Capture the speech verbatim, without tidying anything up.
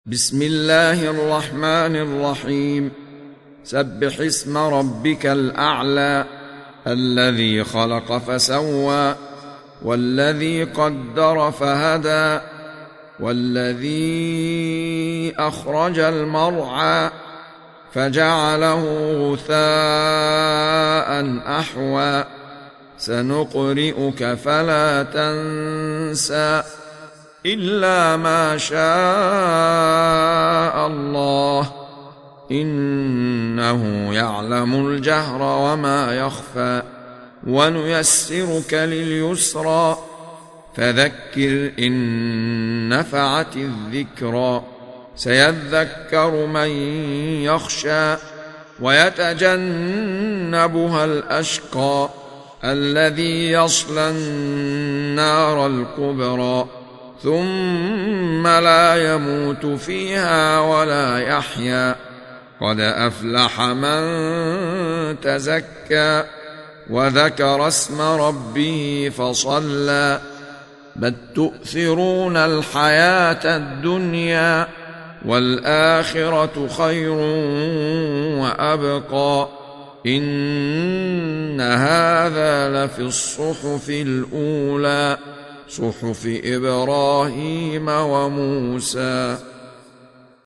بسم الله الرحمن الرحيم. سبح اسم ربك الأعلى الذي خلق فسوى والذي قدر فهدى والذي أخرج المرعى فجعله غثاء أحوى سنقرئك فلا تنسى إلا ما شاء الله إنه يعلم الجهر وما يخفى ونيسرك لليسرى فذكر إن نفعت الذكرى سيذكر من يخشى ويتجنبها الأشقى الذي يصلى النار الكبرى ثم لا يموت فيها ولا يحيا قد أفلح من تزكى وذكر اسم ربه فصلى بل تؤثرون الحياة الدنيا والآخرة خير وأبقى إن هذا لفي الصحف الأولى صحف إبراهيم وموسى.